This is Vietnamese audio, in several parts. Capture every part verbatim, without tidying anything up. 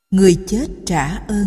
Người chết trả ơn.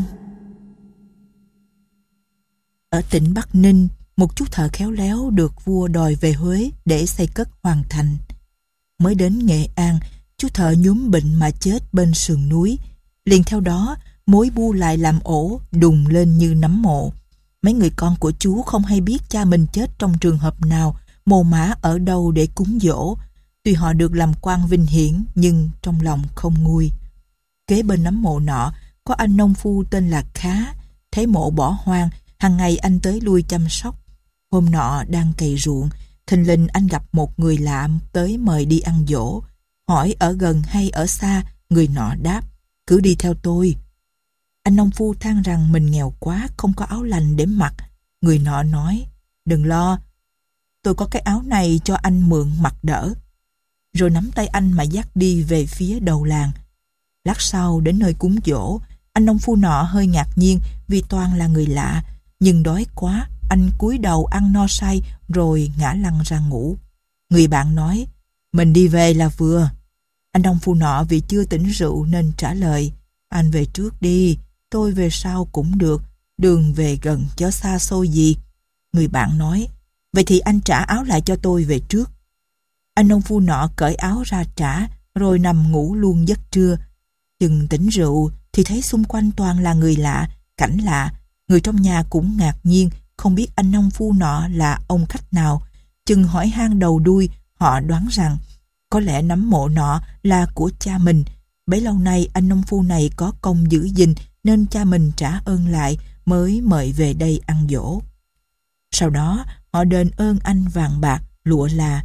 Ở tỉnh Bắc Ninh, một chú thợ khéo léo được vua đòi về Huế để xây cất hoàn thành. Mới đến Nghệ An, chú thợ nhúm bệnh mà chết bên sườn núi. Liền theo đó, mối bu lại làm ổ, đùng lên như nấm mộ. Mấy người con của chú không hay biết cha mình chết trong trường hợp nào, mồ mả ở đâu để cúng dỗ. Tuy họ được làm quan vinh hiển, nhưng trong lòng không nguôi. Kế bên nấm mộ nọ, có anh nông phu tên là Khá. Thấy mộ bỏ hoang, hàng ngày anh tới lui chăm sóc. Hôm nọ đang cày ruộng, thình lình anh gặp một người lạ tới mời đi ăn giỗ. Hỏi ở gần hay ở xa, người nọ đáp, cứ đi theo tôi. Anh nông phu than rằng mình nghèo quá, không có áo lành để mặc. Người nọ nói, đừng lo, tôi có cái áo này cho anh mượn mặc đỡ. Rồi nắm tay anh mà dắt đi về phía đầu làng. Lát sau đến nơi cúng giỗ, anh nông phu nọ hơi ngạc nhiên vì toàn là người lạ, nhưng đói quá, anh cúi đầu ăn no say rồi ngã lăn ra ngủ. Người bạn nói, mình đi về là vừa. Anh nông phu nọ vì chưa tỉnh rượu nên trả lời, anh về trước đi, tôi về sau cũng được, đường về gần chớ xa xôi gì. Người bạn nói, vậy thì anh trả áo lại cho tôi về trước. Anh nông phu nọ cởi áo ra trả, rồi nằm ngủ luôn giấc trưa. Chừng tỉnh rượu thì thấy xung quanh toàn là người lạ, cảnh lạ. Người trong nhà cũng ngạc nhiên, không biết anh nông phu nọ là ông khách nào. Chừng hỏi han đầu đuôi, họ đoán rằng có lẽ nấm mộ nọ là của cha mình. Bấy lâu nay anh nông phu này có công giữ gìn nên cha mình trả ơn lại mới mời về đây ăn giỗ. Sau đó họ đền ơn anh vàng bạc, lụa là.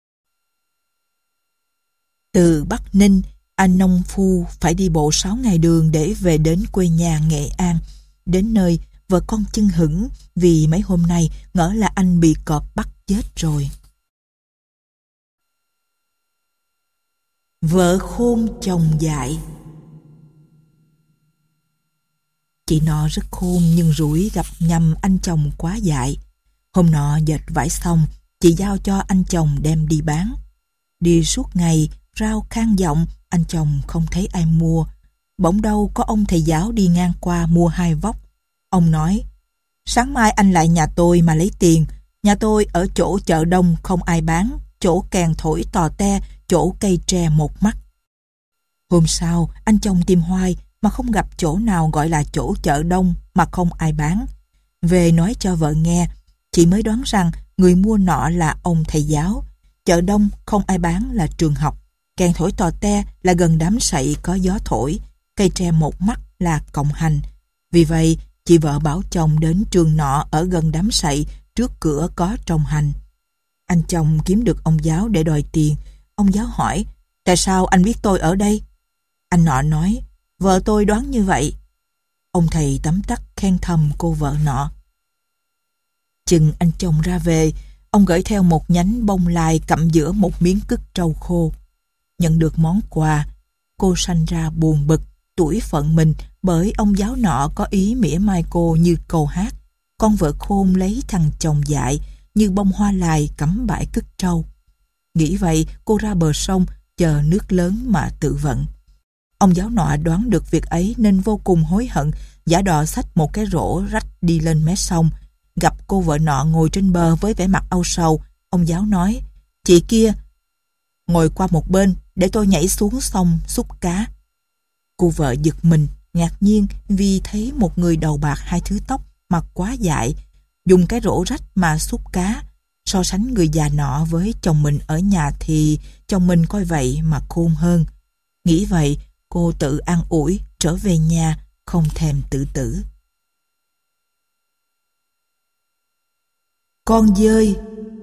Từ Bắc Ninh, anh nông phu phải đi bộ sáu ngày đường để về đến quê nhà Nghệ An. Đến nơi, vợ con chưng hửng vì mấy hôm nay ngỡ là anh bị cọp bắt chết rồi. Vợ khôn chồng dại. Chị nọ rất khôn nhưng rủi gặp nhầm anh chồng quá dại. Hôm nọ dệt vải xong, chị giao cho anh chồng đem đi bán. Đi suốt ngày, rao khan giọng, anh chồng không thấy ai mua. Bỗng đâu có ông thầy giáo đi ngang qua mua hai vóc. Ông nói, sáng mai anh lại nhà tôi mà lấy tiền. Nhà tôi ở chỗ chợ đông không ai bán, chỗ kèn thổi tò te, chỗ cây tre một mắt. Hôm sau, anh chồng tìm hoài mà không gặp chỗ nào gọi là chỗ chợ đông mà không ai bán. Về nói cho vợ nghe, chị mới đoán rằng người mua nọ là ông thầy giáo. Chợ đông không ai bán là trường học. Kèn thổi tò te là gần đám sậy có gió thổi. Cây tre một mắt là cọng hành. Vì vậy, chị vợ bảo chồng đến trường nọ ở gần đám sậy, trước cửa có trồng hành. Anh chồng kiếm được ông giáo để đòi tiền. Ông giáo hỏi, tại sao anh biết tôi ở đây? Anh nọ nói, vợ tôi đoán như vậy. Ông thầy tấm tắc khen thầm cô vợ nọ. Chừng anh chồng ra về, ông gửi theo một nhánh bông lai cặm giữa một miếng cứt trâu khô. Nhận được món quà, cô sanh ra buồn bực, tủi phận mình bởi ông giáo nọ có ý mỉa mai cô như câu hát. Con vợ khôn lấy thằng chồng dại, như bông hoa lài cắm bãi cứt trâu. Nghĩ vậy, cô ra bờ sông, chờ nước lớn mà tự vận. Ông giáo nọ đoán được việc ấy nên vô cùng hối hận, giả đò xách một cái rổ rách đi lên mé sông. Gặp cô vợ nọ ngồi trên bờ với vẻ mặt âu sầu, ông giáo nói, chị kia, ngồi qua một bên để tôi nhảy xuống sông xúc cá. Cô vợ giật mình, ngạc nhiên vì thấy một người đầu bạc hai thứ tóc, mặt quá dại, dùng cái rổ rách mà xúc cá. So sánh người già nọ với chồng mình ở nhà thì chồng mình coi vậy mà khôn hơn. Nghĩ vậy, cô tự an ủi, trở về nhà, không thèm tự tử. Con dơi.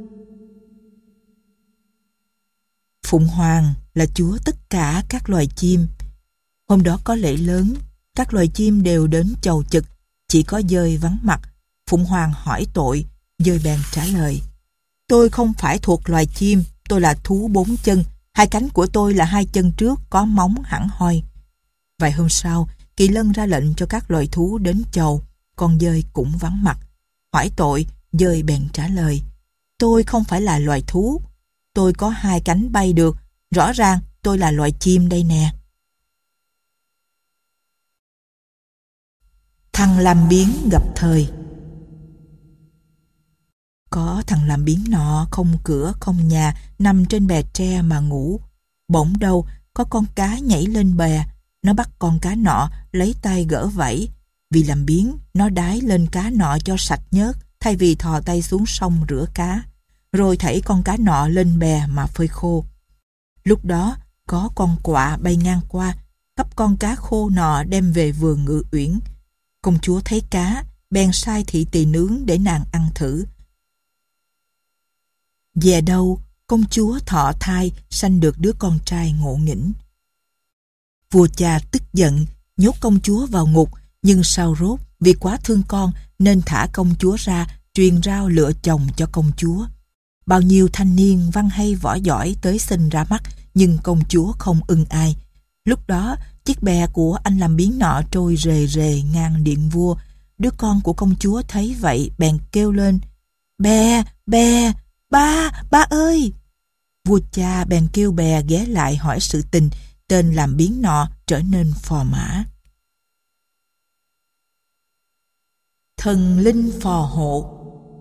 Phụng Hoàng là chúa tất cả các loài chim. Hôm đó có lễ lớn, các loài chim đều đến chầu chực, chỉ có dơi vắng mặt. Phụng Hoàng hỏi tội, dơi bèn trả lời, tôi không phải thuộc loài chim, tôi là thú bốn chân, hai cánh của tôi là hai chân trước có móng hẳn hoi. Vài hôm sau, Kỳ Lân ra lệnh cho các loài thú đến chầu, con dơi cũng vắng mặt. Hỏi tội, dơi bèn trả lời, tôi không phải là loài thú, tôi có hai cánh bay được, rõ ràng tôi là loài chim đây nè. Thằng làm biếng gặp thời. Có thằng làm biếng nọ không cửa không nhà, nằm trên bè tre mà ngủ. Bỗng đâu có con cá nhảy lên bè. Nó bắt con cá nọ, lấy tay gỡ vảy. Vì làm biếng, nó đái lên cá nọ cho sạch nhớt, thay vì thò tay xuống sông rửa cá. Rồi thảy con cá nọ lên bè mà phơi khô. Lúc đó có con quạ bay ngang qua, cắp con cá khô nọ đem về vườn Ngự Uyển. Công chúa thấy cá, bèn sai thị tỳ nướng để nàng ăn thử. Về đâu, công chúa thọ thai sanh được đứa con trai ngộ nghĩnh. Vua cha tức giận, nhốt công chúa vào ngục, nhưng sau rốt vì quá thương con nên thả công chúa ra, truyền rao lựa chồng cho công chúa. Bao nhiêu thanh niên văn hay võ giỏi tới xin ra mắt, nhưng công chúa không ưng ai. Lúc đó, chiếc bè của anh làm biếng nọ trôi rề rề ngang điện vua. Đứa con của công chúa thấy vậy bèn kêu lên: "Bè, bè, ba, ba ơi!" Vua cha bèn kêu bè ghé lại hỏi sự tình. Tên làm biếng nọ trở nên phò mã. Thần linh phò hộ.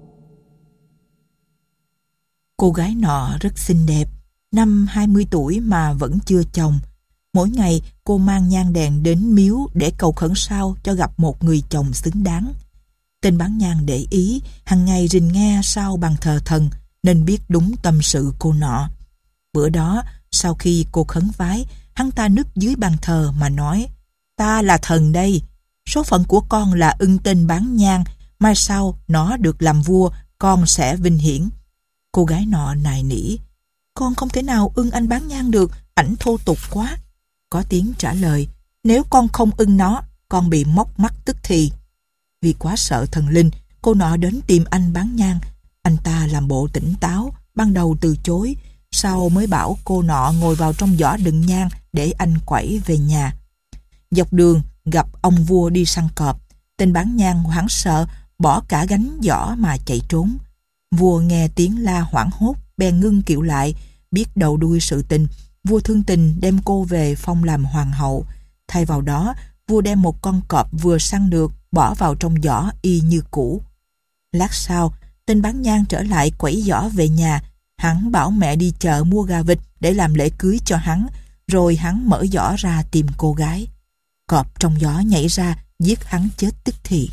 Cô gái nọ rất xinh đẹp, năm hai mươi tuổi mà vẫn chưa chồng. Mỗi ngày cô mang nhang đèn đến miếu để cầu khẩn sao cho gặp một người chồng xứng đáng. Tên bán nhang để ý, hằng ngày rình nghe sau bàn thờ thần, nên biết đúng tâm sự cô nọ. Bữa đó, sau khi cô khấn vái, hắn ta núp dưới bàn thờ mà nói: "Ta là thần đây, số phận của con là ưng tên bán nhang, mai sau nó được làm vua, con sẽ vinh hiển." Cô gái nọ nài nỉ: "Con không thể nào ưng anh bán nhang được, ảnh thô tục quá." Có tiếng trả lời: "Nếu con không ưng nó, con bị móc mắt tức thì." Vì quá sợ thần linh, cô nọ đến tìm anh bán nhang. Anh ta làm bộ tỉnh táo, ban đầu từ chối, sau mới bảo cô nọ ngồi vào trong giỏ đựng nhang để anh quẩy về nhà. Dọc đường gặp ông vua đi săn cọp, tên bán nhang hoảng sợ, bỏ cả gánh giỏ mà chạy trốn. Vua nghe tiếng la hoảng hốt, bèn ngưng kiệu lại, biết đầu đuôi sự tình. Vua thương tình đem cô về phong làm hoàng hậu. Thay vào đó, vua đem một con cọp vừa săn được bỏ vào trong giỏ y như cũ. Lát sau, tên bán nhang trở lại quẩy giỏ về nhà. Hắn bảo mẹ đi chợ mua gà vịt để làm lễ cưới cho hắn, rồi hắn mở giỏ ra tìm cô gái. Cọp trong giỏ nhảy ra, giết hắn chết tức thì.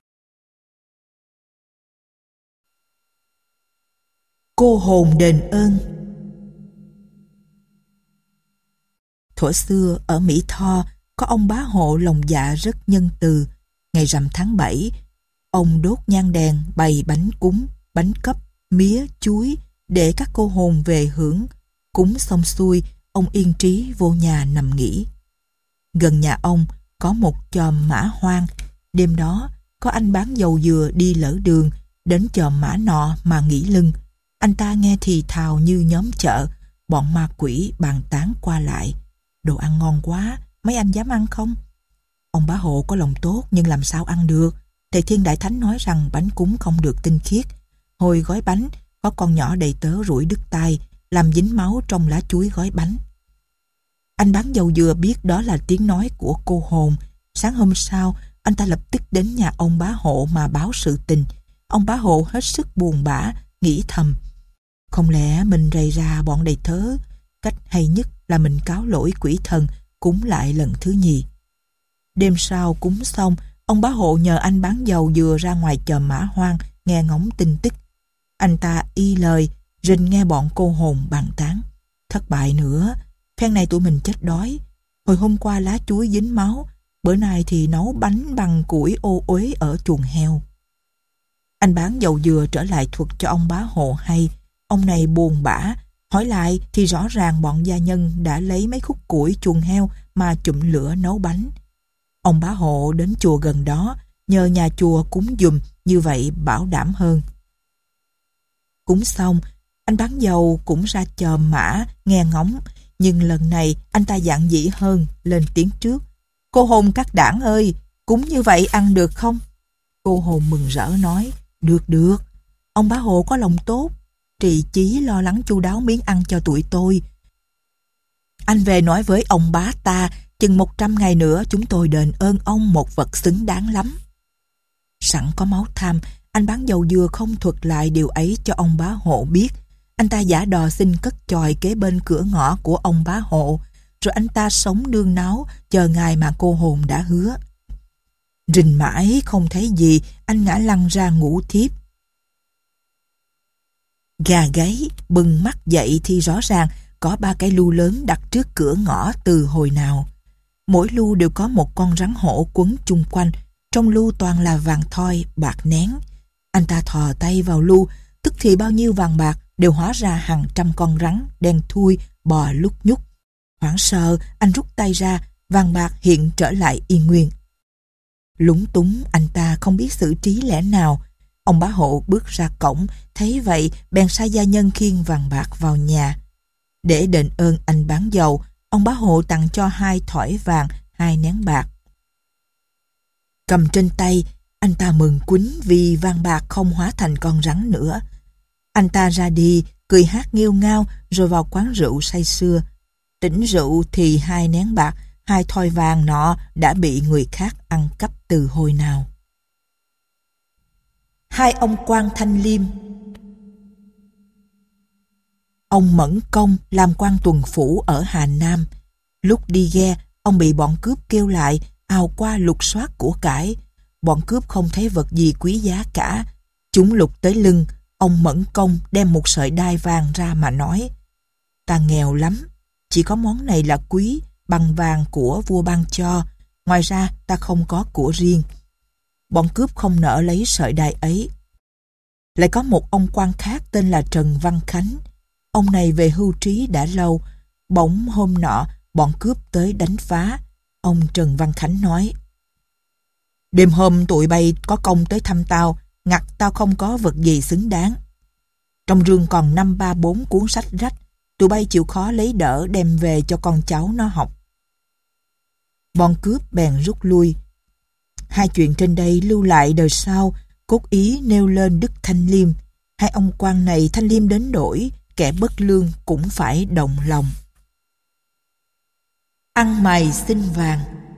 Cô hồn đền ơn. Thuở xưa ở Mỹ Tho có ông bá hộ lòng dạ rất nhân từ. Ngày rằm tháng bảy, ông đốt nhang đèn bày bánh cúng, bánh cấp, mía, chuối để các cô hồn về hưởng. Cúng xong xuôi, ông yên trí vô nhà nằm nghỉ. Gần nhà ông có một chòm mã hoang. Đêm đó có anh bán dầu dừa đi lỡ đường, đến chòm mã nọ mà nghỉ lưng. Anh ta nghe thì thào như nhóm chợ, bọn ma quỷ bàn tán qua lại: "Đồ ăn ngon quá, mấy anh dám ăn không?" Ông bá hộ có lòng tốt nhưng làm sao ăn được. Thầy Thiên Đại Thánh nói rằng bánh cúng không được tinh khiết. Hồi gói bánh, có con nhỏ đầy tớ rủi đứt tay, làm dính máu trong lá chuối gói bánh. Anh bán dầu dừa biết đó là tiếng nói của cô hồn. Sáng hôm sau, anh ta lập tức đến nhà ông bá hộ mà báo sự tình. Ông bá hộ hết sức buồn bã, nghĩ thầm: không lẽ mình rầy ra bọn đầy tớ? Cách hay nhất là mình cáo lỗi quỷ thần, cúng lại lần thứ nhì. Đêm sau cúng xong, ông bá hộ nhờ anh bán dầu dừa ra ngoài chòm mã hoang nghe ngóng tin tức. Anh ta y lời, rình nghe bọn cô hồn bàn tán: thất bại nữa, phen này tụi mình chết đói. Hồi hôm qua lá chuối dính máu, bữa nay thì nấu bánh bằng củi ô uế ở chuồng heo. Anh bán dầu dừa trở lại thuật cho ông bá hộ hay. Ông này buồn bã, hỏi lại thì rõ ràng bọn gia nhân đã lấy mấy khúc củi chuồng heo mà chụm lửa nấu bánh. Ông bá hộ đến chùa gần đó, nhờ nhà chùa cúng giùm, như vậy bảo đảm hơn. Cúng xong, anh bán dầu cũng ra chòm mã nghe ngóng, nhưng lần này anh ta dạn dĩ hơn, lên tiếng trước: cô hồn các đảng ơi, cúng như vậy ăn được không? Cô hồn mừng rỡ nói: được được, ông bá hộ có lòng tốt, trì chí lo lắng chu đáo miếng ăn cho tụi tôi. Anh về nói với ông bá ta, chừng một trăm ngày nữa chúng tôi đền ơn ông một vật xứng đáng lắm. Sẵn có máu tham, anh bán dầu dừa không thuật lại điều ấy cho ông bá hộ biết. Anh ta giả đò xin cất chòi kế bên cửa ngõ của ông bá hộ, rồi anh ta sống nương náu chờ ngày mà cô hồn đã hứa. Rình mãi không thấy gì, anh ngã lăn ra ngủ thiếp. Gà gáy bừng mắt dậy thì rõ ràng có ba cái lu lớn đặt trước cửa ngõ từ hồi nào. Mỗi lu đều có một con rắn hổ quấn chung quanh, trong lu toàn là vàng thoi, bạc nén. Anh ta thò tay vào lu, tức thì bao nhiêu vàng bạc đều hóa ra hàng trăm con rắn đen thui bò lúc nhúc. Hoảng sợ, anh rút tay ra, vàng bạc hiện trở lại y nguyên. Lúng túng, anh ta không biết xử trí lẽ nào. Ông bá hộ bước ra cổng, thấy vậy bèn sai gia nhân khiêng vàng bạc vào nhà. Để đền ơn anh bán dầu, ông bá hộ tặng cho hai thỏi vàng, hai nén bạc. Cầm trên tay, anh ta mừng quýnh vì vàng bạc không hóa thành con rắn nữa. Anh ta ra đi, cười hát nghêu ngao rồi vào quán rượu say sưa. Tỉnh rượu thì hai nén bạc, hai thỏi vàng nọ đã bị người khác ăn cắp từ hồi nào. Hai ông quan Thanh Liêm. Ông Mẫn Công làm quan tuần phủ ở Hà Nam. Lúc đi ghe, ông bị bọn cướp kêu lại, ào qua lục soát của cải. Bọn cướp không thấy vật gì quý giá cả. Chúng lục tới lưng, ông Mẫn Công đem một sợi đai vàng ra mà nói: "Ta nghèo lắm, chỉ có món này là quý, bằng vàng của vua ban cho, ngoài ra ta không có của riêng." Bọn cướp không nỡ lấy sợi đai ấy. Lại có một ông quan khác tên là Trần Văn Khánh. Ông này về hưu trí đã lâu. Bỗng hôm nọ bọn cướp tới đánh phá. Ông Trần Văn Khánh nói: "Đêm hôm tụi bay có công tới thăm tao, ngặt tao không có vật gì xứng đáng. Trong rương còn năm ba bốn cuốn sách rách, tụi bay chịu khó lấy đỡ đem về cho con cháu nó học." Bọn cướp bèn rút lui. Hai chuyện trên đây lưu lại đời sau, cốt ý nêu lên đức Thanh Liêm. Hai ông quan này Thanh Liêm đến đổi, kẻ bất lương cũng phải động lòng. Ăn mày xin vàng.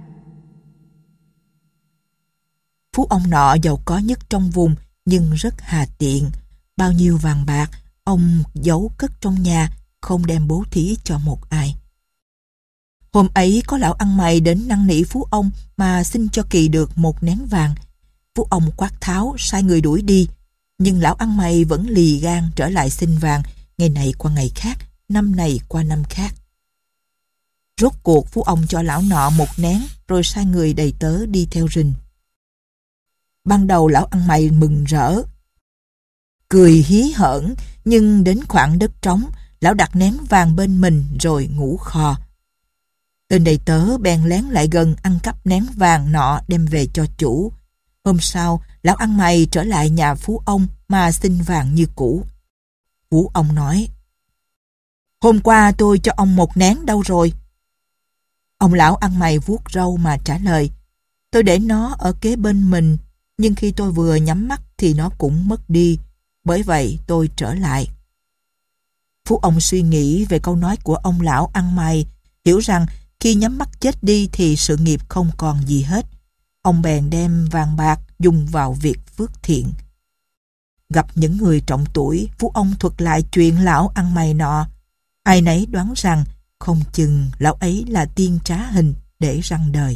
Phú ông nọ giàu có nhất trong vùng nhưng rất hà tiện. Bao nhiêu vàng bạc ông giấu cất trong nhà, không đem bố thí cho một ai. Hôm ấy có lão ăn mày đến năn nỉ phú ông mà xin cho kỳ được một nén vàng. Phú ông quát tháo sai người đuổi đi, nhưng lão ăn mày vẫn lì gan trở lại xin vàng, ngày này qua ngày khác, năm này qua năm khác. Rốt cuộc phú ông cho lão nọ một nén rồi sai người đầy tớ đi theo rình. Ban đầu lão ăn mày mừng rỡ, cười hí hởn, nhưng đến khoảng đất trống, lão đặt nén vàng bên mình rồi ngủ khò. Tên đầy tớ bèn lén lại gần ăn cắp nén vàng nọ đem về cho chủ. Hôm sau, lão ăn mày trở lại nhà phú ông mà xin vàng như cũ. Phú ông nói: "Hôm qua tôi cho ông một nén đâu rồi?" Ông lão ăn mày vuốt râu mà trả lời: "Tôi để nó ở kế bên mình, nhưng khi tôi vừa nhắm mắt thì nó cũng mất đi, bởi vậy tôi trở lại." Phú ông suy nghĩ về câu nói của ông lão ăn mày, hiểu rằng khi nhắm mắt chết đi thì sự nghiệp không còn gì hết. Ông bèn đem vàng bạc dùng vào việc phước thiện. Gặp những người trọng tuổi, phú ông thuật lại chuyện lão ăn mày nọ. Ai nấy đoán rằng không chừng lão ấy là tiên trá hình để răng đời.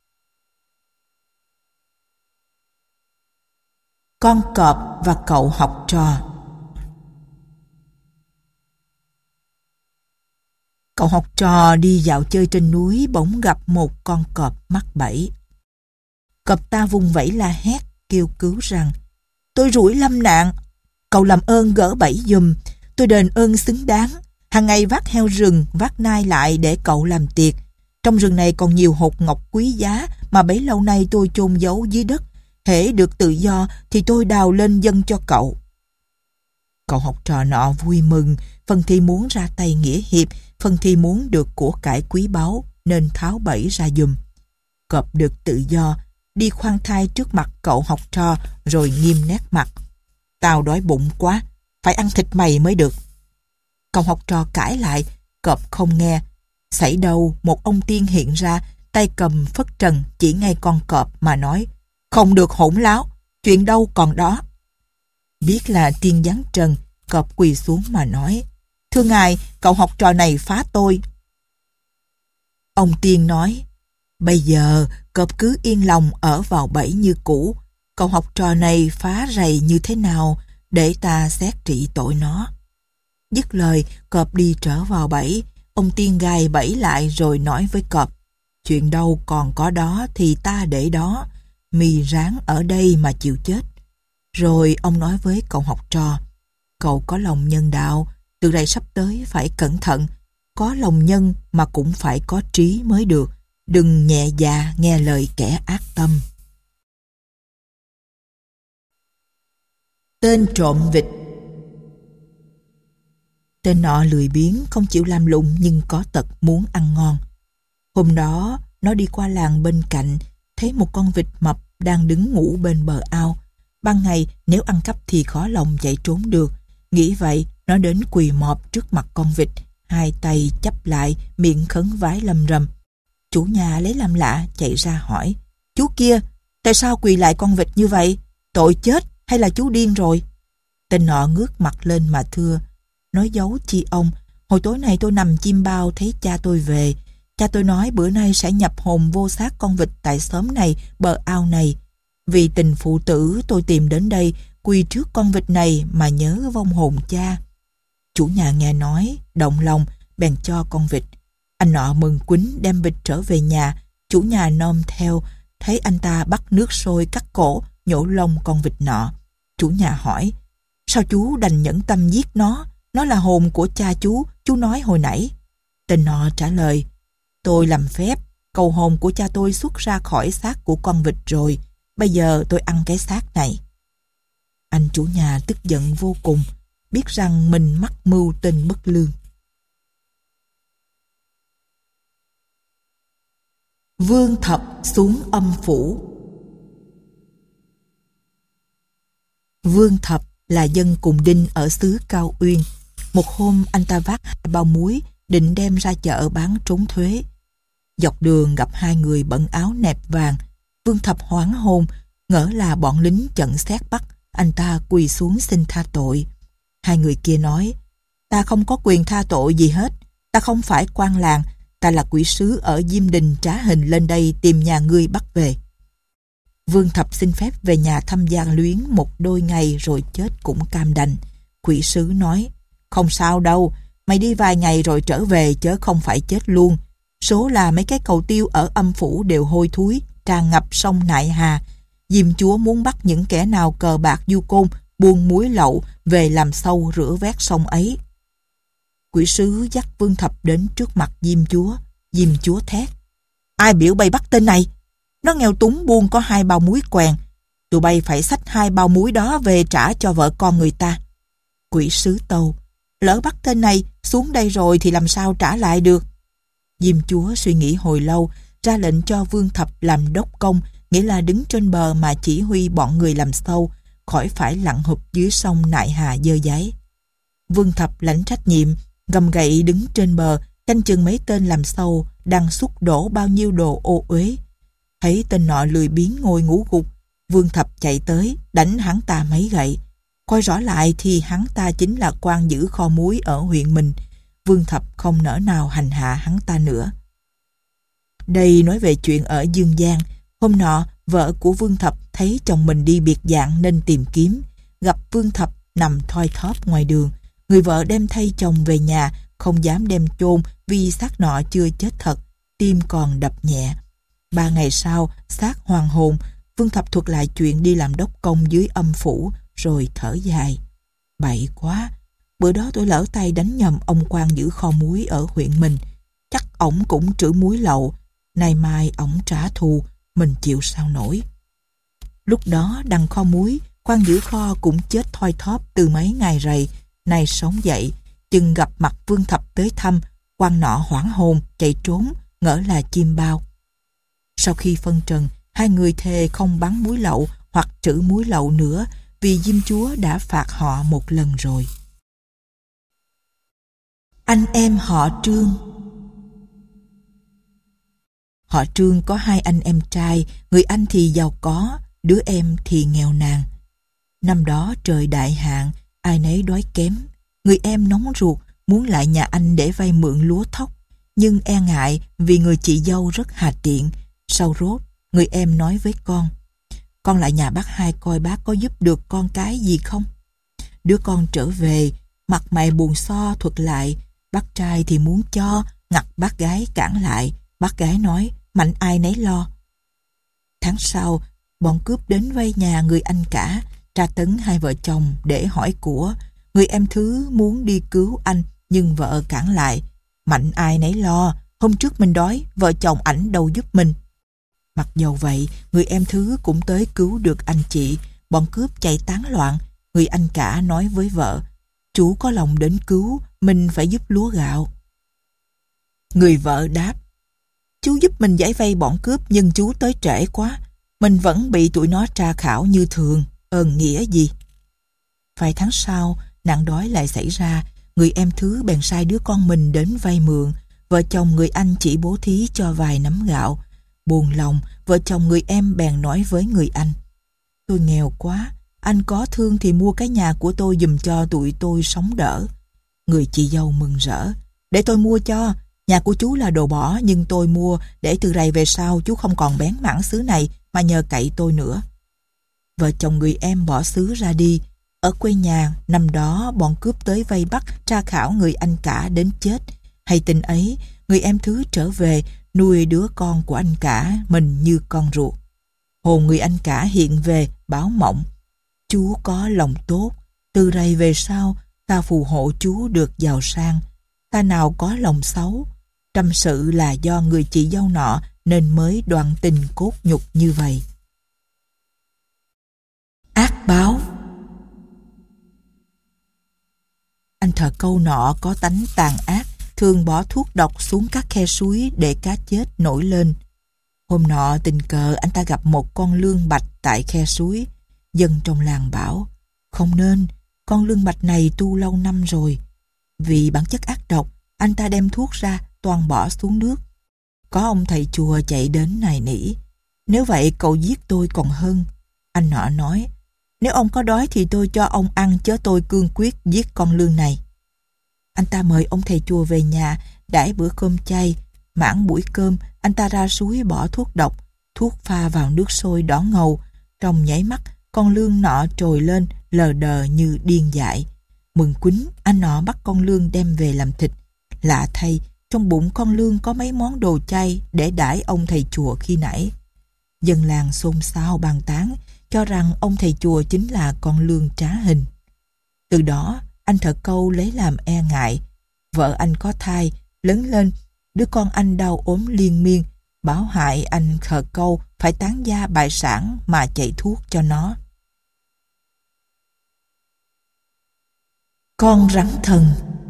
Con cọp và cậu học trò. Cậu học trò đi dạo chơi trên núi bỗng gặp một con cọp mắc bẫy. Cọp ta vùng vẫy la hét, kêu cứu rằng: "Tôi rủi lâm nạn, cậu làm ơn gỡ bẫy giùm, tôi đền ơn xứng đáng. Hàng ngày vác heo rừng, vác nai lại để cậu làm tiệc. Trong rừng này còn nhiều hột ngọc quý giá mà bấy lâu nay tôi chôn giấu dưới đất. Hễ được tự do thì tôi đào lên dâng cho cậu." Cậu học trò nọ vui mừng, phần thì muốn ra tay nghĩa hiệp, phần thì muốn được của cải quý báu, nên tháo bẫy ra giùm. Cọp được tự do, đi khoan thai trước mặt cậu học trò rồi nghiêm nét mặt: "Tao đói bụng quá, phải ăn thịt mày mới được." Cậu học trò cãi lại, cọp không nghe. Xảy đâu một ông tiên hiện ra, tay cầm phất trần chỉ ngay con cọp mà nói: "Không được hỗn láo, Chuyện đâu còn đó. Biết là tiên giáng trần, Cọp quỳ xuống mà nói: Thưa ngài, cậu học trò này phá tôi. Ông tiên nói: Bây giờ Cọp cứ yên lòng ở vào bẫy như cũ. Cậu học trò này phá rầy như thế nào để ta xét trị tội nó. Dứt lời, Cọp đi trở vào bẫy. Ông tiên gài bẫy lại rồi nói với Cọp: Chuyện đâu còn có đó thì ta để đó, mì ráng ở đây mà chịu chết. Rồi ông nói với cậu học trò: Cậu có lòng nhân đạo, từ đây sắp tới phải cẩn thận. Có lòng nhân mà cũng phải có trí mới được. Đừng nhẹ dạ nghe lời kẻ ác tâm. Tên trộm vịt. Tên nọ lười biếng, không chịu làm lụng nhưng có tật muốn ăn ngon. Hôm đó, nó đi qua làng bên cạnh, thấy một con vịt mập đang đứng ngủ bên bờ ao. Ban ngày, nếu ăn cắp thì khó lòng chạy trốn được. Nghĩ vậy, nó đến quỳ mọp trước mặt con vịt, hai tay chắp lại, miệng khấn vái lầm rầm. Chủ nhà lấy làm lạ, chạy ra hỏi: Chú kia, tại sao quỳ lại con vịt như vậy? Tội chết hay là chú điên rồi? Tên nọ ngước mặt lên mà thưa: Nói dấu chi ông, hồi tối nay tôi nằm chim bao thấy cha tôi về. Cha tôi nói bữa nay sẽ nhập hồn vô xác con vịt tại xóm này, bờ ao này. Vì tình phụ tử tôi tìm đến đây, quỳ trước con vịt này mà nhớ vong hồn cha. Chủ nhà nghe nói, động lòng, bèn cho con vịt. Anh nọ mừng quýnh đem vịt trở về nhà. Chủ nhà nom theo, thấy anh ta bắt nước sôi cắt cổ, nhổ lông con vịt nọ. Chủ nhà hỏi: Sao chú đành nhẫn tâm giết nó? Nó là hồn của cha chú, chú nói hồi nãy. Tên nọ trả lời: Tôi làm phép, cầu hồn của cha tôi xuất ra khỏi xác của con vịt rồi. Bây giờ tôi ăn cái xác này. Anh chủ nhà tức giận vô cùng, biết rằng mình mắc mưu tên bất lương. Vương Thập xuống âm phủ. Vương Thập là dân cùng đinh ở xứ Cao Uyên. Một hôm anh ta vác hai bao muối định đem ra chợ bán trốn thuế. Dọc đường gặp hai người bận áo nẹp vàng. Vương Thập hoảng hồn, ngỡ là bọn lính chận xét bắt. Anh ta quỳ xuống xin tha tội. Hai người kia nói: Ta không có quyền tha tội gì hết. Ta không phải quan làng. Ta là quỷ sứ ở Diêm Đình trá hình lên đây tìm nhà ngươi bắt về. Vương Thập xin phép về nhà thăm Giang Luyến một đôi ngày rồi chết cũng cam đành. Quỷ sứ nói: Không sao đâu, mày đi vài ngày rồi trở về chớ không phải chết luôn. Số là mấy cái cầu tiêu ở âm phủ đều hôi thối, tràn ngập sông Nại Hà. Diêm chúa muốn bắt những kẻ nào cờ bạc du côn, buôn muối lậu về làm sâu rửa vét sông ấy. Quỷ sứ dắt Vương Thập đến trước mặt Diêm chúa. Diêm chúa thét: Ai biểu bay bắt tên này? Nó nghèo túng buôn có hai bao muối quèn. Tụi bay phải xách hai bao muối đó về trả cho vợ con người ta. Quỷ sứ tâu: Lỡ bắt tên này xuống đây rồi thì làm sao trả lại được? Diêm chúa suy nghĩ hồi lâu, ra lệnh cho Vương Thập làm đốc công, nghĩa là đứng trên bờ mà chỉ huy bọn người làm sâu, khỏi phải lặn hụp dưới sông Nại Hà dơ dáy. Vương Thập lãnh trách nhiệm, gầm gậy đứng trên bờ, canh chừng mấy tên làm sâu đang xúc đổ bao nhiêu đồ ô uế. Thấy tên nọ lười biếng ngồi ngủ gục, Vương Thập chạy tới đánh hắn ta mấy gậy. Coi rõ lại thì hắn ta chính là quan giữ kho muối ở huyện mình. Vương Thập không nỡ nào hành hạ hắn ta nữa. Đây nói về chuyện ở Dương Giang. Hôm nọ, vợ của Vương Thập thấy chồng mình đi biệt dạng nên tìm kiếm. Gặp Vương Thập nằm thoi thóp ngoài đường. Người vợ đem thay chồng về nhà, không dám đem chôn vì xác nọ chưa chết thật, tim còn đập nhẹ. Ba ngày sau, xác hoàn hồn. Vương Thập thuật lại chuyện đi làm đốc công dưới âm phủ, rồi thở dài: Bậy quá, bữa đó tôi lỡ tay đánh nhầm ông quan giữ kho muối ở huyện mình. Chắc ổng cũng trữ muối lậu. Nay mai ổng trả thù, mình chịu sao nổi. Lúc đó đằng kho muối, quan giữ kho cũng chết thoi thóp từ mấy ngày rày. Nay sống dậy, chừng gặp mặt Vương Thập tới thăm, quan nọ hoảng hồn, chạy trốn, ngỡ là chim bao. Sau khi phân trần, hai người thề không bán muối lậu hoặc trữ muối lậu nữa, vì Diêm chúa đã phạt họ một lần rồi. Anh em họ Trương. Họ Trương có hai anh em trai, người anh thì giàu có, đứa em thì nghèo nàn. Năm đó trời đại hạn, ai nấy đói kém. Người em nóng ruột muốn lại nhà anh để vay mượn lúa thóc, nhưng e ngại vì người chị dâu rất hà tiện. Sau rốt, người em nói với con: con lại nhà bác hai coi bác có giúp được con cái gì không. Đứa con trở về, mặt mày buồn so thuật lại. Bác trai thì muốn cho, ngặt bác gái cản lại. Bác gái nói: mạnh ai nấy lo. Tháng sau, bọn cướp đến vây nhà người anh cả, tra tấn hai vợ chồng để hỏi của. Người em thứ muốn đi cứu anh, nhưng vợ cản lại: mạnh ai nấy lo, hôm trước mình đói, vợ chồng ảnh đâu giúp mình. Mặc dầu vậy, người em thứ cũng tới cứu được anh chị. Bọn cướp chạy tán loạn. Người anh cả nói với vợ: chú có lòng đến cứu, mình phải giúp lúa gạo. Người vợ đáp: chú giúp mình giải vây bọn cướp, nhưng chú tới trễ quá, mình vẫn bị tụi nó tra khảo như thường, ơn nghĩa gì. Vài tháng sau, nạn đói lại xảy ra. Người em thứ bèn sai đứa con mình đến vay mượn. Vợ chồng người anh chỉ bố thí cho vài nắm gạo. Buồn lòng, vợ chồng người em bèn nói với người anh: tôi nghèo quá, anh có thương thì mua cái nhà của tôi giùm cho tụi tôi sống đỡ. Người chị dâu mừng rỡ: để tôi mua cho, nhà của chú là đồ bỏ, nhưng tôi mua để từ rày về sau chú không còn bén mảng xứ này mà nhờ cậy tôi nữa. Vợ chồng người em bỏ xứ ra đi. Ở quê nhà, năm đó bọn cướp tới vây bắt tra khảo người anh cả đến chết. Hay tin ấy, người em thứ trở về nuôi đứa con của anh cả mình như con ruột. Hồn người anh cả hiện về báo mộng: chú có lòng tốt, từ rày về sau ta phù hộ chú được giàu sang. Ta nào có lòng xấu, trăm sự là do người chị dâu nọ nên mới đoạn tình cốt nhục như vậy. Ác báo. Anh thợ câu nọ có tánh tàn ác, thường bỏ thuốc độc xuống các khe suối để cá chết nổi lên. Hôm nọ tình cờ anh ta gặp một con lương bạch tại khe suối. Dân trong làng bảo: không nên, con lương bạch này tu lâu năm rồi. Vì bản chất ác độc, anh ta đem thuốc ra toàn bỏ xuống nước. Có ông thầy chùa chạy đến nài nỉ: nếu vậy cậu giết tôi còn hơn. Anh nọ nói: nếu ông có đói thì tôi cho ông ăn, chớ tôi cương quyết giết con lương này. Anh ta mời ông thầy chùa về nhà đãi bữa cơm chay. Mãn buổi cơm, anh ta ra suối bỏ thuốc độc. Thuốc pha vào nước sôi đỏ ngầu. Trong nháy mắt, con lương nọ trồi lên lờ đờ như điên dại. Mừng quýnh, anh nọ bắt con lương đem về làm thịt. Lạ thay, trong bụng con lương có mấy món đồ chay để đãi ông thầy chùa khi nãy. Dân làng xôn xao bàn tán, cho rằng ông thầy chùa chính là con lương trá hình. Từ đó, anh thợ câu lấy làm e ngại. Vợ anh có thai, lớn lên, đứa con anh đau ốm liên miên, báo hại anh thợ câu phải tán gia bại sản mà chạy thuốc cho nó. Con rắn thần.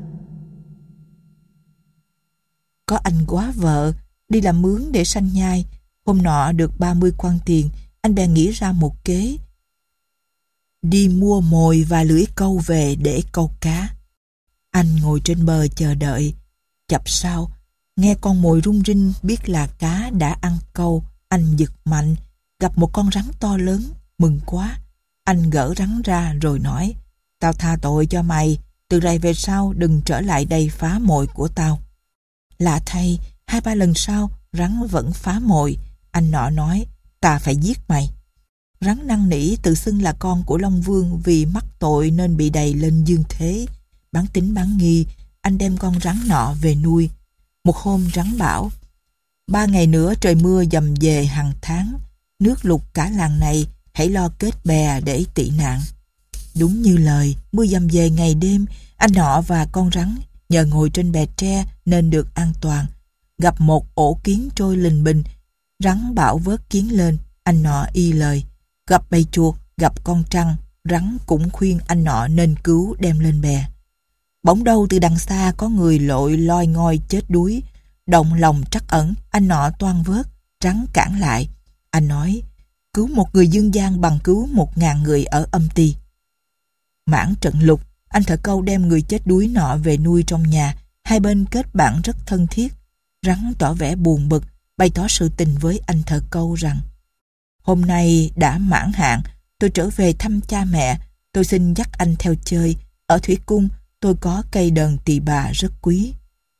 Có anh quá vợ, đi làm mướn để sanh nhai. Hôm nọ được ba mươi quan tiền, anh bèn nghĩ ra một kế. Đi mua mồi và lưỡi câu về để câu cá. Anh ngồi trên bờ chờ đợi. Chập sau, nghe con mồi rung rinh biết là cá đã ăn câu. Anh giật mạnh, gặp một con rắn to lớn, mừng quá. Anh gỡ rắn ra rồi nói: tao tha tội cho mày, từ rày về sau đừng trở lại đây phá mồi của tao. Lạ thay, hai ba lần sau, rắn vẫn phá mồi. Anh nọ nói: ta phải giết mày. Rắn năn nỉ tự xưng là con của Long Vương, vì mắc tội nên bị đày lên dương thế. Bán tính bán nghi, anh đem con rắn nọ về nuôi. Một hôm rắn bảo: ba ngày nữa trời mưa dầm về hàng tháng, nước lụt cả làng này, hãy lo kết bè để tị nạn. Đúng như lời, mưa dầm về ngày đêm. Anh nọ và con rắn nhờ ngồi trên bè tre nên được an toàn. Gặp một ổ kiến trôi lình bình, rắn bảo vớt kiến lên. Anh nọ y lời. Gặp bầy chuột, gặp con trăng, rắn cũng khuyên anh nọ nên cứu đem lên bè. Bỗng đâu từ đằng xa có người lội loi ngoi chết đuối. Động lòng trắc ẩn, anh nọ toan vớt, rắn cản lại. Anh nói: cứu một người dương gian bằng cứu một ngàn người ở âm ti. Mãn trận lục, anh thợ câu đem người chết đuối nọ về nuôi trong nhà. Hai bên kết bạn rất thân thiết. Rắn tỏ vẻ buồn bực, bày tỏ sự tình với anh thợ câu rằng: Hôm nay đã mãn hạn, tôi trở về thăm cha mẹ. Tôi xin dắt anh theo chơi. Ở thủy cung, tôi có cây đờn tỳ bà rất quý.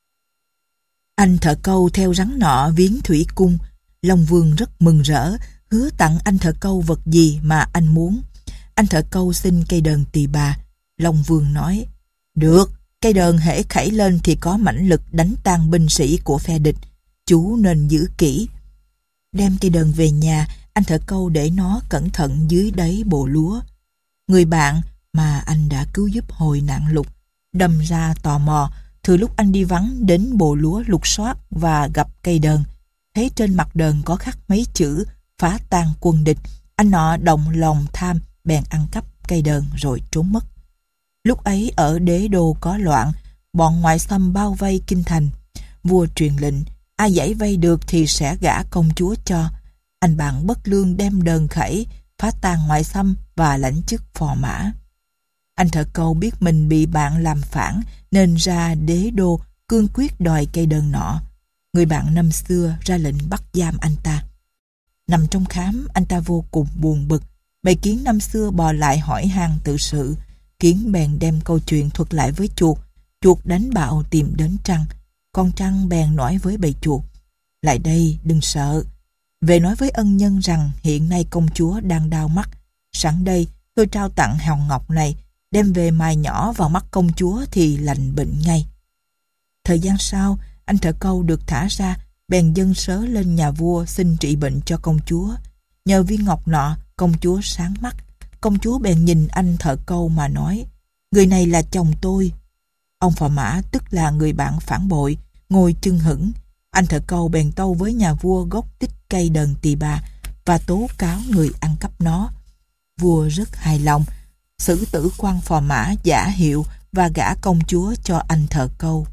Anh thợ câu theo rắn nọ viếng thủy cung. Long Vương rất mừng rỡ, hứa tặng anh thợ câu vật gì mà anh muốn. Anh thợ câu xin cây đờn tỳ bà. Long Vương nói, được, cây đờn hễ khẩy lên thì có mãnh lực đánh tan binh sĩ của phe địch. Chú nên giữ kỹ. Đem cây đờn về nhà, anh thợ câu để nó cẩn thận dưới đáy bồ lúa. Người bạn mà anh đã cứu giúp hồi nạn lụt đâm ra tò mò, từ lúc anh đi vắng đến bồ lúa lục soát và gặp cây đờn. Thấy trên mặt đờn có khắc mấy chữ phá tan quân địch. Anh nọ động lòng tham, bèn ăn cắp cây đờn rồi trốn mất. Lúc ấy ở đế đô có loạn, bọn ngoại xâm bao vây kinh thành. Vua truyền lệnh, ai giải vây được thì sẽ gả công chúa cho. Anh bạn bất lương đem đờn khẩy, phá tan ngoại xâm và lãnh chức phò mã. Anh thợ câu biết mình bị bạn làm phản nên ra đế đô cương quyết đòi cây đờn nọ. Người bạn năm xưa ra lệnh bắt giam anh ta. Nằm trong khám, anh ta vô cùng buồn bực. Bầy kiến năm xưa bò lại hỏi han tự sự. Kiến bèn đem câu chuyện thuật lại với chuột. Chuột đánh bạo tìm đến trăng. Con trăng bèn nói với bầy chuột, lại đây, đừng sợ. Về nói với ân nhân rằng hiện nay công chúa đang đau mắt. Sẵn đây tôi trao tặng hòn ngọc này, đem về mài nhỏ vào mắt công chúa thì lành bệnh ngay. Thời gian sau, anh thợ câu được thả ra, bèn dâng sớ lên nhà vua xin trị bệnh cho công chúa. Nhờ viên ngọc nọ, công chúa sáng mắt. Công chúa bèn nhìn anh thợ câu mà nói, người này là chồng tôi. Ông phò mã tức là người bạn phản bội, ngồi chưng hửng. Anh thợ câu bèn tâu với nhà vua gốc tích cây đờn tỳ bà và tố cáo người ăn cắp nó. Vua rất hài lòng, xử tử quan phò mã giả hiệu và gả công chúa cho anh thợ câu.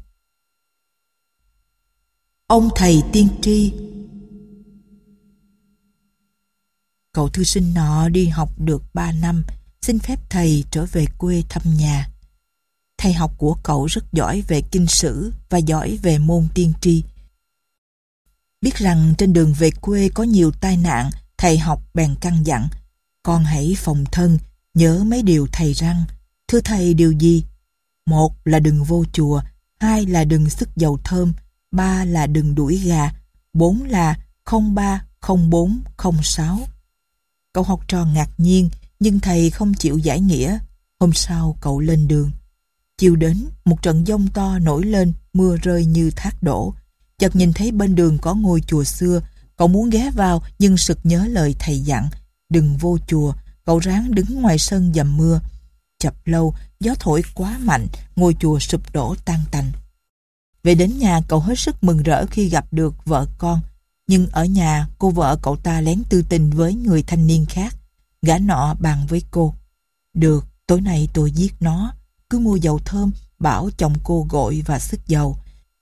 Ông thầy tiên tri. Cậu thư sinh nọ đi học được ba năm, xin phép thầy trở về quê thăm nhà. Thầy học của cậu rất giỏi về kinh sử và giỏi về môn tiên tri. Biết rằng trên đường về quê có nhiều tai nạn, thầy học bèn căn dặn, con hãy phòng thân, nhớ mấy điều thầy răn. Thưa thầy điều gì? Một là đừng vô chùa, hai là đừng sức dầu thơm, ba là đừng đuổi gà, bốn là không ba, không bốn, không sáu. Cậu học trò ngạc nhiên, nhưng thầy không chịu giải nghĩa. Hôm sau cậu lên đường. Chiều đến, một trận giông to nổi lên, mưa rơi như thác đổ. Chợt nhìn thấy bên đường có ngôi chùa xưa, cậu muốn ghé vào nhưng sực nhớ lời thầy dặn, đừng vô chùa. Cậu ráng đứng ngoài sân dầm mưa. Chập lâu, gió thổi quá mạnh, ngôi chùa sụp đổ tan tành. Về đến nhà, cậu hết sức mừng rỡ khi gặp được vợ con. Nhưng ở nhà, cô vợ cậu ta lén tư tình với người thanh niên khác. Gã nọ bàn với cô, được, tối nay tôi giết nó. Cứ mua dầu thơm, bảo chồng cô gội và sức dầu.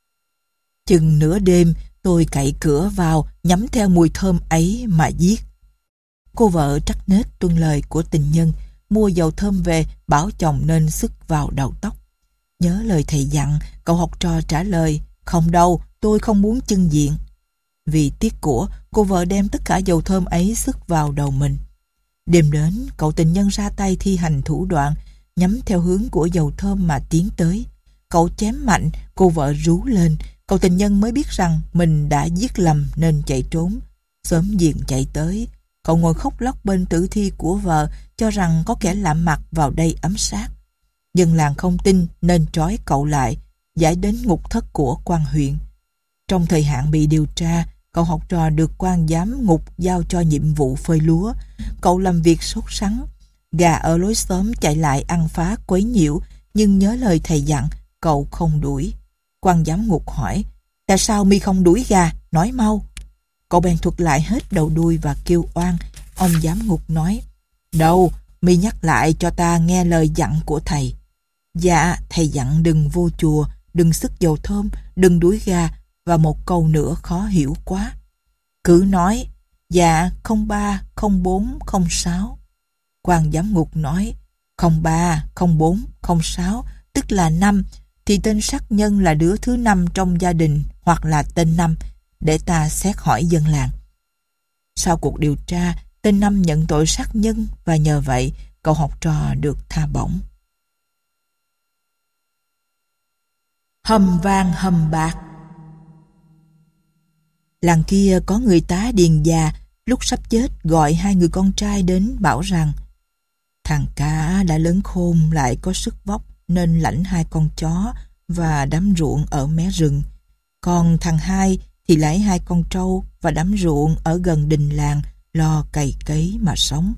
Chừng nửa đêm, tôi cậy cửa vào, nhắm theo mùi thơm ấy mà giết. Cô vợ trắc nết tuân lời của tình nhân, mua dầu thơm về, bảo chồng nên sức vào đầu tóc. Nhớ lời thầy dặn, cậu học trò trả lời, không đâu, tôi không muốn chưng diện. Vì tiếc của, cô vợ đem tất cả dầu thơm ấy sức vào đầu mình. Đêm đến, cậu tình nhân ra tay thi hành thủ đoạn, nhắm theo hướng của dầu thơm mà tiến tới. Cậu chém mạnh, cô vợ rú lên. Cậu tình nhân mới biết rằng mình đã giết lầm nên chạy trốn. Sớm diện chạy tới, cậu ngồi khóc lóc bên tử thi của vợ, cho rằng có kẻ lạ mặt vào đây ám sát. Dân làng không tin nên trói cậu lại, giải đến ngục thất của quan huyện. Trong thời hạn bị điều tra, cậu học trò được quan giám ngục giao cho nhiệm vụ phơi lúa. Cậu làm việc sốt sắng. Gà ở lối xóm chạy lại ăn phá quấy nhiễu, nhưng nhớ lời thầy dặn, cậu không đuổi. Quan giám ngục hỏi, tại sao mi không đuổi gà, nói mau. Cậu bèn thuật lại hết đầu đuôi và kêu oan. Ông giám ngục nói, đâu, mi nhắc lại cho ta nghe lời dặn của thầy. Dạ, thầy dặn đừng vô chùa, đừng sức dầu thơm, đừng đuổi gà, và một câu nữa khó hiểu quá. Cứ nói, dạ, không ba, không bốn, không sáu. Quan giám ngục nói, không ba, không bốn, không sáu, tức là năm, thì tên sát nhân là đứa thứ năm trong gia đình hoặc là tên năm, để ta xét hỏi dân làng. Sau cuộc điều tra, tên Năm nhận tội sát nhân và nhờ vậy cậu học trò được tha bổng. Hầm vàng hầm bạc. Làng kia có người tá điền già lúc sắp chết gọi hai người con trai đến bảo rằng thằng cả đã lớn khôn lại có sức vóc nên lãnh hai con chó và đám ruộng ở mé rừng. Còn thằng hai thì lấy hai con trâu và đám ruộng ở gần đình làng lo cày cấy mà sống.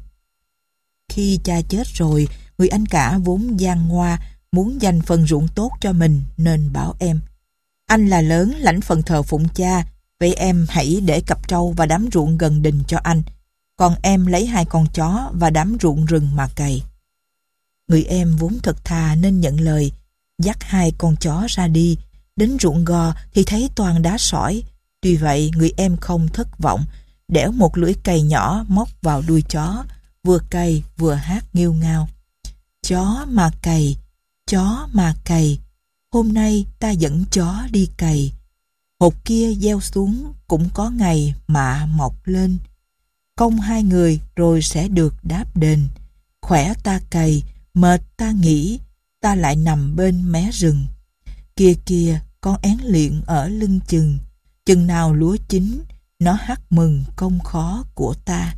Khi cha chết rồi, người anh cả vốn gian ngoa muốn dành phần ruộng tốt cho mình nên bảo em: anh là lớn lãnh phần thờ phụng cha, vậy em hãy để cặp trâu và đám ruộng gần đình cho anh, còn em lấy hai con chó và đám ruộng rừng mà cày. Người em vốn thật thà nên nhận lời, dắt hai con chó ra đi. Đến ruộng gò thì thấy toàn đá sỏi. Tuy vậy người em không thất vọng, đẽo một lưỡi cày nhỏ móc vào đuôi chó, vừa cày vừa hát nghêu ngao: chó mà cày, chó mà cày, hôm nay ta dẫn chó đi cày. Hột kia gieo xuống cũng có ngày mạ mọc lên. Công hai người rồi sẽ được đáp đền. Khỏe ta cày, mệt ta nghỉ, ta lại nằm bên mé rừng. Kia kia con én liệng ở lưng chừng, chừng nào lúa chín, nó hát mừng công khó của ta.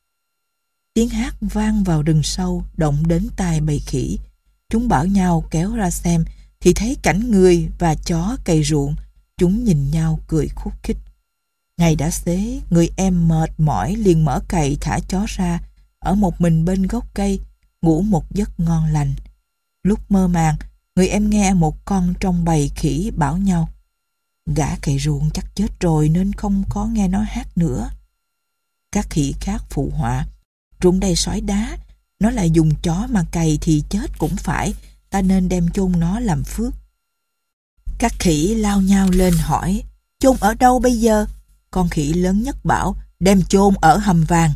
Tiếng hát vang vào rừng sâu, động đến tai bầy khỉ. Chúng bảo nhau kéo ra xem, thì thấy cảnh người và chó cày ruộng. Chúng nhìn nhau cười khúc khích. Ngày đã xế, người em mệt mỏi liền mở cày thả chó ra, ở một mình bên gốc cây, ngủ một giấc ngon lành. Lúc mơ màng, người em nghe một con trong bầy khỉ bảo nhau: gã cày ruộng chắc chết rồi nên không có nghe nó hát nữa. Các khỉ khác phụ họa: ruộng đầy sỏi đá, nó lại dùng chó mà cày thì chết cũng phải, ta nên đem chôn nó làm phước. Các khỉ lao nhau lên hỏi: chôn ở đâu bây giờ? Con khỉ lớn nhất bảo: đem chôn ở hầm vàng.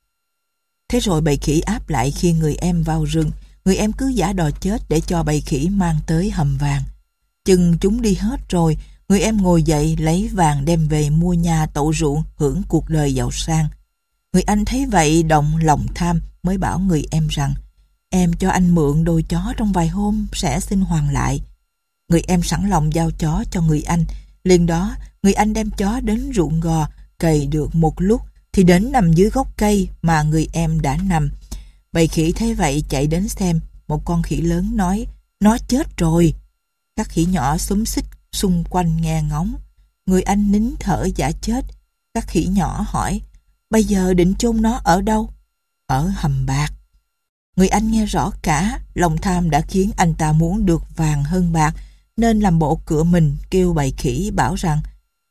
Thế rồi bầy khỉ áp lại khi người em vào rừng. Người em cứ giả đò chết để cho bầy khỉ mang tới hầm vàng. Chừng chúng đi hết rồi, người em ngồi dậy lấy vàng đem về mua nhà tậu ruộng hưởng cuộc đời giàu sang. Người anh thấy vậy động lòng tham mới bảo người em rằng: em cho anh mượn đôi chó trong vài hôm sẽ xin hoàn lại. Người em sẵn lòng giao chó cho người anh. Liền đó người anh đem chó đến ruộng gò, cày được một lúc thì đến nằm dưới gốc cây mà người em đã nằm. Bầy khỉ thấy vậy chạy đến xem. Một con khỉ lớn nói: nó chết rồi. Các khỉ nhỏ xúm xít xung quanh nghe ngóng. Người anh nín thở giả chết. Các khỉ nhỏ hỏi: bây giờ định chôn nó ở đâu? Ở hầm bạc. Người anh nghe rõ cả. Lòng tham đã khiến anh ta muốn được vàng hơn bạc, nên làm bộ cựa mình kêu bầy khỉ bảo rằng: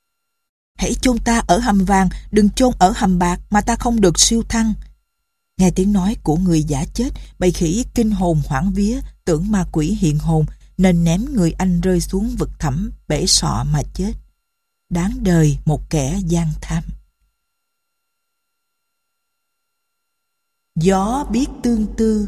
hãy chôn ta ở hầm vàng, đừng chôn ở hầm bạc mà ta không được siêu thăng. Nghe tiếng nói của người giả chết, bầy khỉ kinh hồn hoảng vía, tưởng ma quỷ hiện hồn, nên ném người anh rơi xuống vực thẳm bể sọ mà chết. Đáng đời một kẻ gian tham. Gió biết tương tư.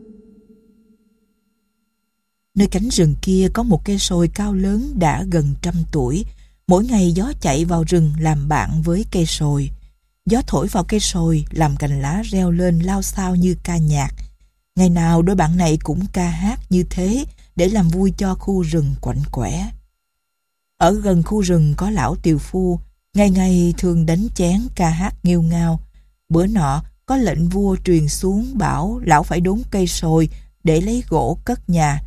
Nơi cánh rừng kia có một cây sồi cao lớn đã gần trăm tuổi. Mỗi ngày gió chạy vào rừng làm bạn với cây sồi. Gió thổi vào cây sồi làm cành lá reo lên lao xao như ca nhạc. Ngày nào đôi bạn này cũng ca hát như thế để làm vui cho khu rừng quạnh quẻ. Ở gần khu rừng có lão tiều phu, ngày ngày thường đánh chén ca hát nghêu ngao. Bữa nọ có lệnh vua truyền xuống bảo lão phải đốn cây sồi để lấy gỗ cất nhà.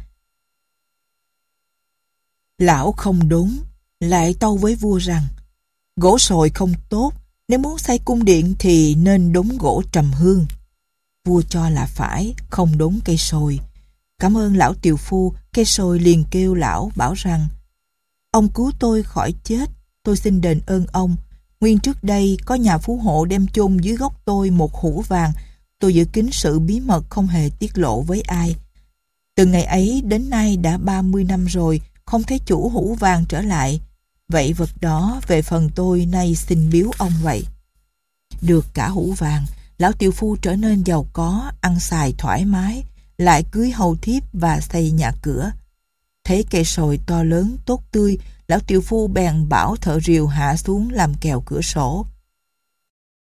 Lão không đốn, lại tâu với vua rằng: gỗ sồi không tốt, nếu muốn xây cung điện thì nên đốn gỗ trầm hương. Vua cho là phải, không đốn cây sồi. Cảm ơn lão tiều phu, cây sồi liền kêu lão bảo rằng: ông cứu tôi khỏi chết, tôi xin đền ơn ông. Nguyên trước đây có nhà phú hộ đem chôn dưới gốc tôi một hũ vàng, tôi giữ kín sự bí mật không hề tiết lộ với ai. Từ ngày ấy đến nay đã ba mươi năm rồi, không thấy chủ hũ vàng trở lại. Vậy vật đó về phần tôi nay xin biếu ông vậy. Được cả hũ vàng, lão tiều phu trở nên giàu có, ăn xài thoải mái, lại cưới hầu thiếp và xây nhà cửa. Thấy cây sồi to lớn tốt tươi, lão tiều phu bèn bảo thợ rìu hạ xuống làm kèo cửa sổ.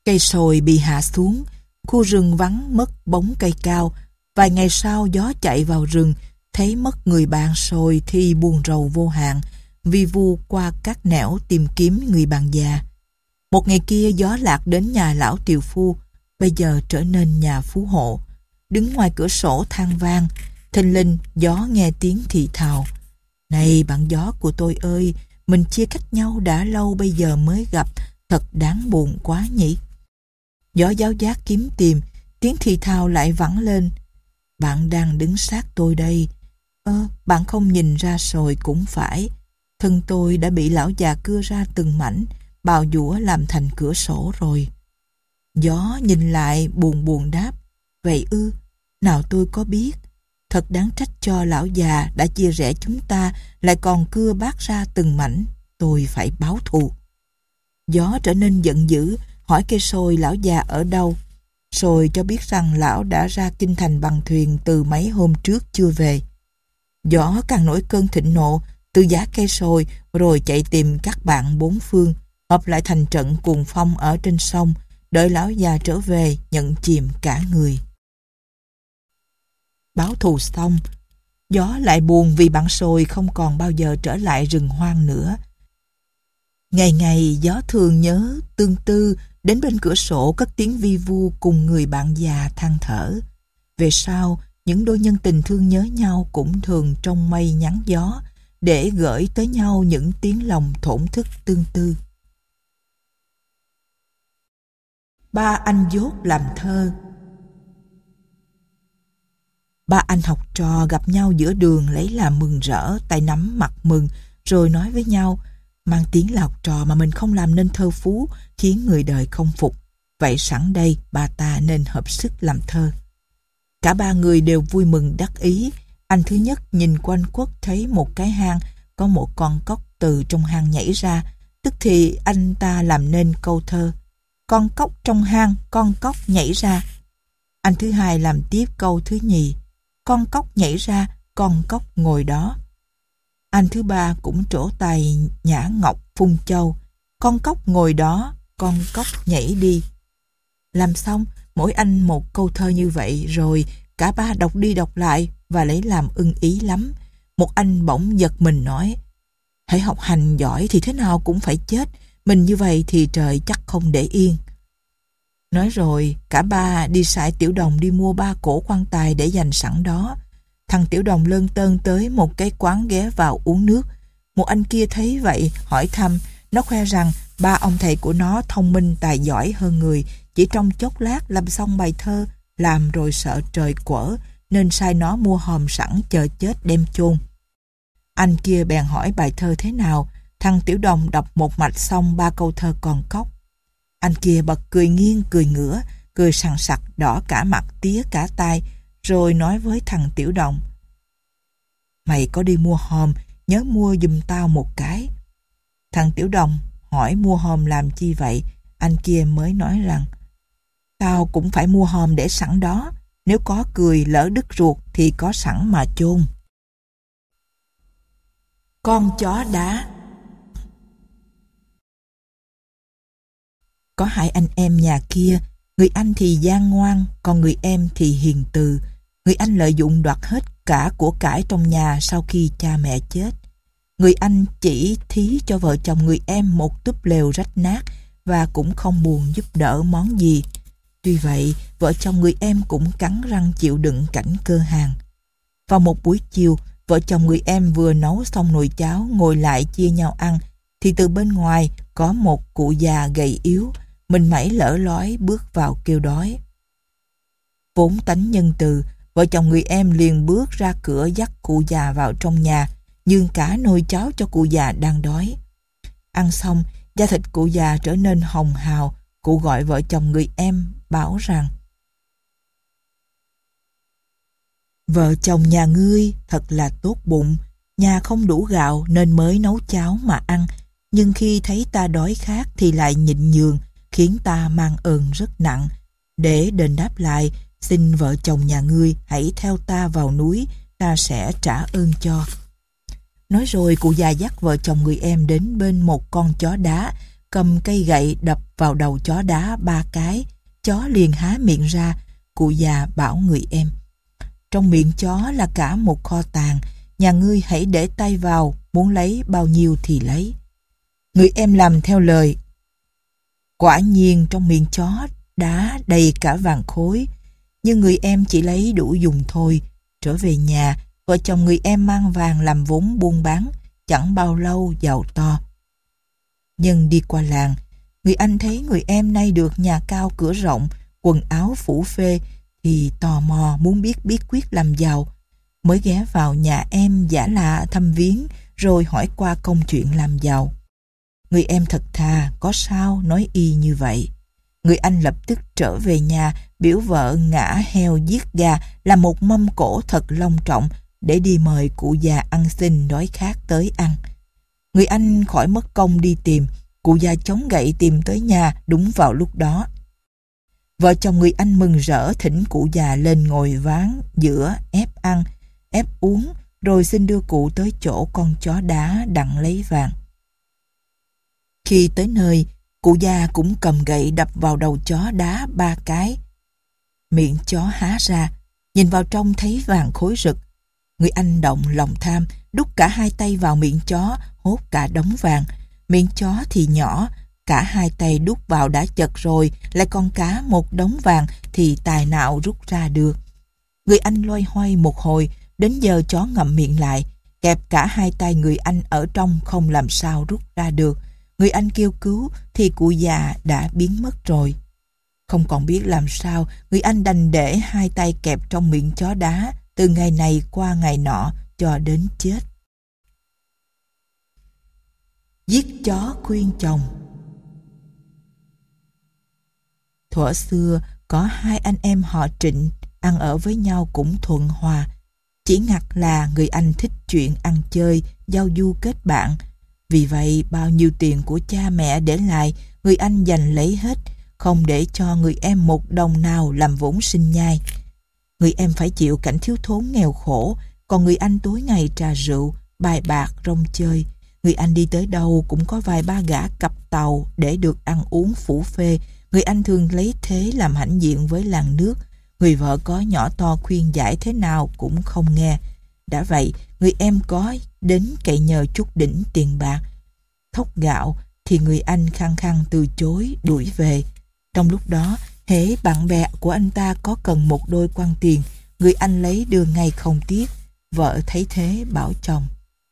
Cây sồi bị hạ xuống, khu rừng vắng mất bóng cây cao. Vài ngày sau gió chạy vào rừng, thấy mất người bạn sồi thì buồn rầu vô hạn, vi vu qua các nẻo tìm kiếm người bạn già. Một ngày kia gió lạc đến nhà lão tiều phu, bây giờ trở nên nhà phú hộ. Đứng ngoài cửa sổ than vang, thình lình gió nghe tiếng thì thào: "Này bạn gió của tôi ơi, mình chia cách nhau đã lâu bây giờ mới gặp, thật đáng buồn quá nhỉ." Gió giáo giác kiếm tìm, tiếng thì thào lại vẳng lên: "Bạn đang đứng sát tôi đây. Ơ, bạn không nhìn ra rồi cũng phải. Thân tôi đã bị lão già cưa ra từng mảnh, bào giũa làm thành cửa sổ rồi." Gió nhìn lại buồn buồn đáp: "Vậy ư, nào tôi có biết. Thật đáng trách cho lão già đã chia rẽ chúng ta, lại còn cưa bác ra từng mảnh. Tôi phải báo thù." Gió trở nên giận dữ, hỏi cây sồi lão già ở đâu. Sồi cho biết rằng lão đã ra kinh thành bằng thuyền từ mấy hôm trước chưa về. Gió càng nổi cơn thịnh nộ, từ giá cây sồi rồi chạy tìm các bạn bốn phương, hợp lại thành trận cuồng phong ở trên sông, đợi lão già trở về nhận chìm cả người. Báo thù xong, gió lại buồn vì bạn sồi không còn bao giờ trở lại rừng hoang nữa. Ngày ngày gió thường nhớ tương tư đến bên cửa sổ cất tiếng vi vu cùng người bạn già than thở. Về sau, những đôi nhân tình thương nhớ nhau cũng thường trong mây nhắn gió để gửi tới nhau những tiếng lòng thổn thức tương tư. Ba anh dốt làm thơ. Ba anh học trò gặp nhau giữa đường lấy làm mừng rỡ, tay nắm mặt mừng, rồi nói với nhau: "Mang tiếng là học trò mà mình không làm nên thơ phú, khiến người đời không phục. Vậy sẵn đây, ba ta nên hợp sức làm thơ." Cả ba người đều vui mừng đắc ý. Anh thứ nhất nhìn quanh quất thấy một cái hang, có một con cóc từ trong hang nhảy ra, tức thì anh ta làm nên câu thơ: "Con cóc trong hang, con cóc nhảy ra." Anh thứ hai làm tiếp câu thứ nhì: "Con cóc nhảy ra, con cóc ngồi đó." Anh thứ ba cũng trổ tài nhã ngọc phun châu: "Con cóc ngồi đó, con cóc nhảy đi." Làm xong, mỗi anh một câu thơ như vậy, rồi cả ba đọc đi đọc lại và lấy làm ưng ý lắm. Một anh bỗng giật mình nói: "Hãy học hành giỏi thì thế nào cũng phải chết, mình như vậy thì trời chắc không để yên." Nói rồi, cả ba đi sải Tiểu Đồng đi mua ba cỗ quan tài để dành sẵn đó. Thằng Tiểu Đồng lơn tơn tới một cái quán ghé vào uống nước. Một anh kia thấy vậy hỏi thăm, nó khoe rằng ba ông thầy của nó thông minh tài giỏi hơn người, chỉ trong chốc lát làm xong bài thơ, làm rồi sợ trời quở nên sai nó mua hòm sẵn chờ chết đem chôn. Anh kia bèn hỏi bài thơ thế nào. Thằng Tiểu Đồng đọc một mạch xong ba câu thơ con cóc. Anh kia bật cười nghiêng cười ngửa, cười sằng sặc đỏ cả mặt tía cả tai, rồi nói với thằng Tiểu Đồng: "Mày có đi mua hòm, nhớ mua giùm tao một cái." Thằng Tiểu Đồng hỏi mua hòm làm chi vậy. Anh kia mới nói rằng: "Tao cũng phải mua hòm để sẵn đó, nếu có cười lỡ đứt ruột thì có sẵn mà chôn." Con chó đá. Có hai anh em nhà kia, người anh thì gian ngoan, còn người em thì hiền từ. Người anh lợi dụng đoạt hết cả của cải trong nhà sau khi cha mẹ chết. Người anh chỉ thí cho vợ chồng người em một túp lều rách nát và cũng không buồn giúp đỡ món gì. Tuy vậy, vợ chồng người em cũng cắn răng chịu đựng cảnh cơ hàn. Vào một buổi chiều, vợ chồng người em vừa nấu xong nồi cháo ngồi lại chia nhau ăn, thì từ bên ngoài có một cụ già gầy yếu, mình mẩy lỡ lói bước vào kêu đói. Vốn tánh nhân từ, vợ chồng người em liền bước ra cửa dắt cụ già vào trong nhà, nhường cả nồi cháo cho cụ già đang đói. Ăn xong, da thịt cụ già trở nên hồng hào. Cụ gọi vợ chồng người em bảo rằng: "Vợ chồng nhà ngươi thật là tốt bụng, nhà không đủ gạo nên mới nấu cháo mà ăn, nhưng khi thấy ta đói khát thì lại nhịn nhường, khiến ta mang ơn rất nặng. Để đền đáp lại, xin vợ chồng nhà ngươi hãy theo ta vào núi, ta sẽ trả ơn cho." Nói rồi cụ già dắt vợ chồng người em đến bên một con chó đá cầm cây gậy đập vào đầu chó đá ba cái. Chó liền há miệng ra. Cụ già bảo người em: trong miệng chó là cả một kho tàng, nhà ngươi hãy để tay vào, muốn lấy bao nhiêu thì lấy. Người em làm theo lời. Quả nhiên trong miệng chó đá đầy cả vàng khối, nhưng người em chỉ lấy đủ dùng thôi. Trở về nhà, vợ chồng người em mang vàng làm vốn buôn bán, chẳng bao lâu giàu to. Nhân đi qua làng, người anh thấy người em nay được nhà cao cửa rộng, quần áo phủ phê, thì tò mò muốn biết bí quyết làm giàu. Mới ghé vào nhà em giả lạ thăm viếng, rồi hỏi qua công chuyện làm giàu. Người em thật thà, có sao nói y như vậy. Người anh lập tức trở về nhà, biểu vợ ngã heo giết gà, làm một mâm cỗ thật long trọng để đi mời cụ già ăn xin đói khát tới ăn. Người anh khỏi mất công đi tìm, cụ già chống gậy tìm tới nhà đúng vào lúc đó. Vợ chồng người anh mừng rỡ thỉnh cụ già lên ngồi ván giữa ép ăn, ép uống, rồi xin đưa cụ tới chỗ con chó đá đặng lấy vàng. Khi tới nơi, cụ già cũng cầm gậy đập vào đầu chó đá ba cái. Miệng chó há ra, nhìn vào trong thấy vàng khối rực. Người anh động lòng tham, đút cả hai tay vào miệng chó, hốt cả đống vàng. Miệng chó thì nhỏ, cả hai tay đút vào đã chật rồi, lại còn cả một đống vàng thì tài nào rút ra được. Người anh loay hoay một hồi, đến giờ chó ngậm miệng lại, kẹp cả hai tay người anh ở trong không làm sao rút ra được. Người anh kêu cứu thì cụ già đã biến mất rồi. Không còn biết làm sao, người anh đành để hai tay kẹp trong miệng chó đá từ ngày này qua ngày nọ cho đến chết. Giết chó khuyên chồng. Thuở xưa có hai anh em họ Trịnh ăn ở với nhau cũng thuận hòa. Chỉ ngặt là người anh thích chuyện ăn chơi, giao du kết bạn. Vì vậy bao nhiêu tiền của cha mẹ để lại, người anh dành lấy hết, không để cho người em một đồng nào làm vốn sinh nhai. Người em phải chịu cảnh thiếu thốn nghèo khổ, còn người anh tối ngày trà rượu, bài bạc, rong chơi. Người anh đi tới đâu cũng có vài ba gã cặp tàu để được ăn uống phủ phê. Người anh thường lấy thế làm hãnh diện với làng nước. Người vợ có nhỏ to khuyên giải thế nào cũng không nghe. Đã vậy, người em có đến cậy nhờ chút đỉnh tiền bạc, thóc gạo, thì người anh khăng khăng từ chối đuổi về. Trong lúc đó, hễ bạn bè của anh ta có cần một đôi quan tiền, người anh lấy đưa ngay không tiếc. Vợ thấy thế bảo chồng: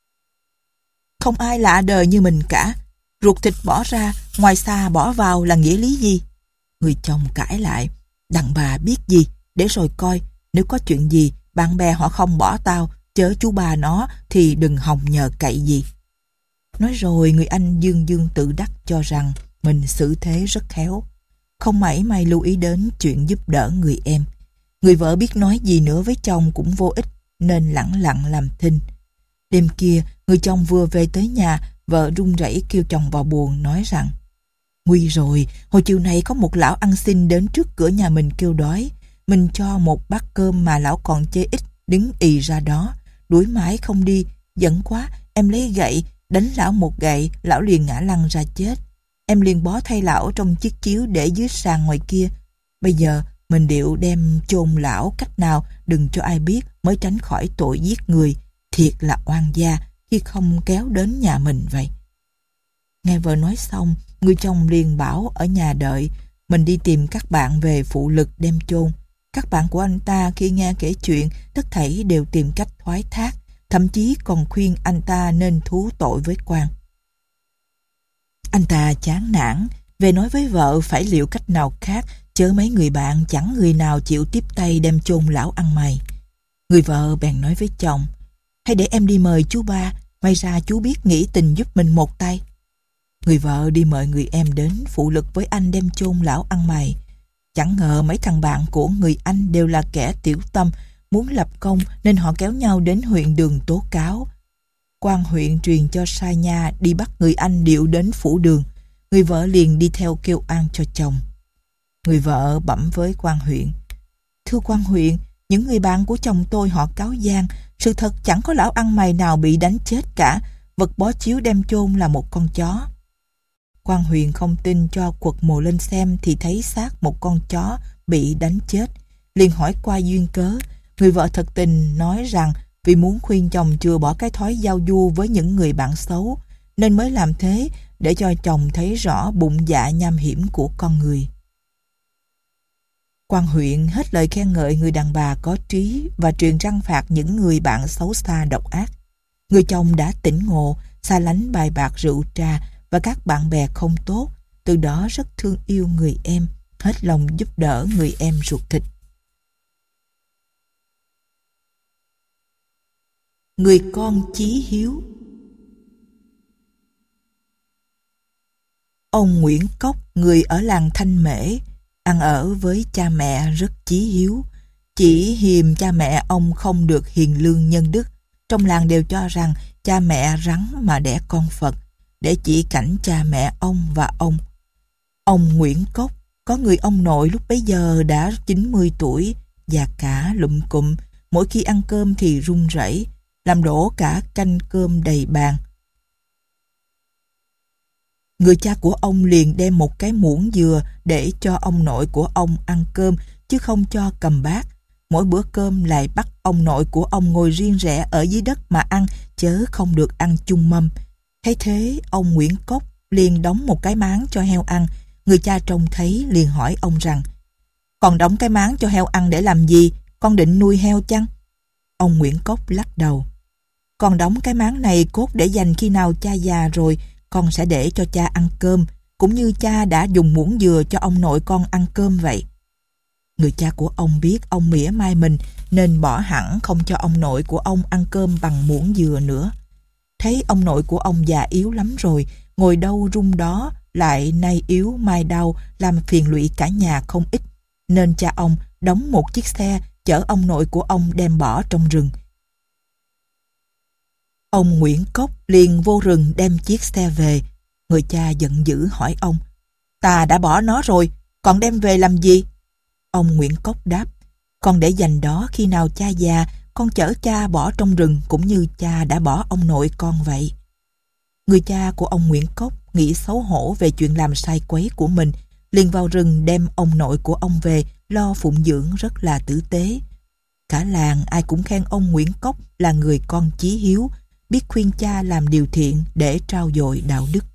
không ai lạ đời như mình cả. Ruột thịt bỏ ra, ngoài xa bỏ vào là nghĩa lý gì? Người chồng cãi lại: đàn bà biết gì, để rồi coi. Nếu có chuyện gì, bạn bè họ không bỏ tao, chớ chú bà nó thì đừng hòng nhờ cậy gì. Nói rồi người anh dương dương tự đắc cho rằng mình xử thế rất khéo, không mảy may lưu ý đến chuyện giúp đỡ người em. Người vợ biết nói gì nữa với chồng cũng vô ích, nên lẳng lặng làm thinh. Đêm kia, người chồng vừa về tới nhà, vợ run rẩy kêu chồng vào buồng nói rằng: nguy rồi, hồi chiều nay có một lão ăn xin đến trước cửa nhà mình kêu đói. Mình cho một bát cơm mà lão còn chê ít, đứng ì ra đó, đuổi mãi không đi. Giận quá, em lấy gậy đánh lão một gậy, lão liền ngã lăn ra chết. Em liền bó thay lão trong chiếc chiếu để dưới sàn ngoài kia. Bây giờ mình điệu đem chôn lão cách nào đừng cho ai biết, mới tránh khỏi tội giết người. Thiệt là oan gia khi không kéo đến nhà mình vậy. Nghe vợ nói xong, người chồng liền bảo ở nhà đợi, mình đi tìm các bạn về phụ lực đem chôn. Các bạn của anh ta khi nghe kể chuyện, tất thảy đều tìm cách thoái thác, thậm chí còn khuyên anh ta nên thú tội với quan. Anh ta chán nản, về nói với vợ phải liệu cách nào khác, chớ mấy người bạn chẳng người nào chịu tiếp tay đem chôn lão ăn mày. Người vợ bèn nói với chồng: hay để em đi mời chú ba, may ra chú biết nghĩ tình giúp mình một tay. Người vợ đi mời người em đến phụ lực với anh đem chôn lão ăn mày. Chẳng ngờ mấy thằng bạn của người anh đều là kẻ tiểu tâm, muốn lập công nên họ kéo nhau đến huyện Đường tố cáo. Quan huyện truyền cho sai nha đi bắt người anh điệu đến phủ Đường. Người vợ liền đi theo kêu an cho chồng. Người vợ bẩm với quan huyện: thưa quan huyện, những người bạn của chồng tôi họ cáo gian, sự thật chẳng có lão ăn mày nào bị đánh chết cả. Vật bó chiếu đem chôn là một con chó. Quan Huyền không tin cho quật mồ lên xem thì thấy xác một con chó bị đánh chết. Liền hỏi qua duyên cớ. Người vợ thật tình nói rằng vì muốn khuyên chồng chừa bỏ cái thói giao du với những người bạn xấu, nên mới làm thế, để cho chồng thấy rõ bụng dạ nham hiểm của con người. Quan huyện hết lời khen ngợi người đàn bà có trí và truyền răn phạt những người bạn xấu xa độc ác. Người chồng đã tỉnh ngộ, xa lánh bài bạc rượu trà và các bạn bè không tốt, từ đó rất thương yêu người em, hết lòng giúp đỡ người em ruột thịt. Người con chí hiếu. Ông Nguyễn Cốc, người ở làng Thanh Mễ, ăn ở với cha mẹ rất chí hiếu. Chỉ hiềm cha mẹ ông không được hiền lương nhân đức. Trong làng đều cho rằng cha mẹ rắn mà đẻ con Phật, để chỉ cảnh cha mẹ ông và ông. Ông Nguyễn Cốc có người ông nội lúc bấy giờ đã chín mươi tuổi, già cả lụm cụm, mỗi khi ăn cơm thì run rẩy, làm đổ cả canh cơm đầy bàn. Người cha của ông liền đem một cái muỗng dừa để cho ông nội của ông ăn cơm, chứ không cho cầm bát. Mỗi bữa cơm lại bắt ông nội của ông ngồi riêng rẽ ở dưới đất mà ăn, chớ không được ăn chung mâm. Thấy thế, ông Nguyễn Cốc liền đóng một cái máng cho heo ăn. Người cha trông thấy liền hỏi ông rằng: "Còn đóng cái máng cho heo ăn để làm gì? Con định nuôi heo chăng?" Ông Nguyễn Cốc lắc đầu: "Con đóng cái máng này cốt để dành khi nào cha già rồi, con sẽ để cho cha ăn cơm, cũng như cha đã dùng muỗng dừa cho ông nội con ăn cơm vậy." Người cha của ông biết ông mỉa mai mình, nên bỏ hẳn không cho ông nội của ông ăn cơm bằng muỗng dừa nữa. Thấy ông nội của ông già yếu lắm rồi, ngồi đâu rung đó, lại nay yếu mai đau, làm phiền lụy cả nhà không ít, nên cha ông đóng một chiếc xe chở ông nội của ông đem bỏ trong rừng. Ông Nguyễn Cốc liền vô rừng đem chiếc xe về. Người cha giận dữ hỏi ông: "Ta đã bỏ nó rồi, còn đem về làm gì?" Ông Nguyễn Cốc đáp: "Con để dành đó khi nào cha già, con chở cha bỏ trong rừng, cũng như cha đã bỏ ông nội con vậy." Người cha của ông Nguyễn Cốc nghĩ xấu hổ về chuyện làm sai quấy của mình, liền vào rừng đem ông nội của ông về, lo phụng dưỡng rất là tử tế. Cả làng ai cũng khen ông Nguyễn Cốc là người con chí hiếu, biết khuyên cha làm điều thiện để trau dồi đạo đức.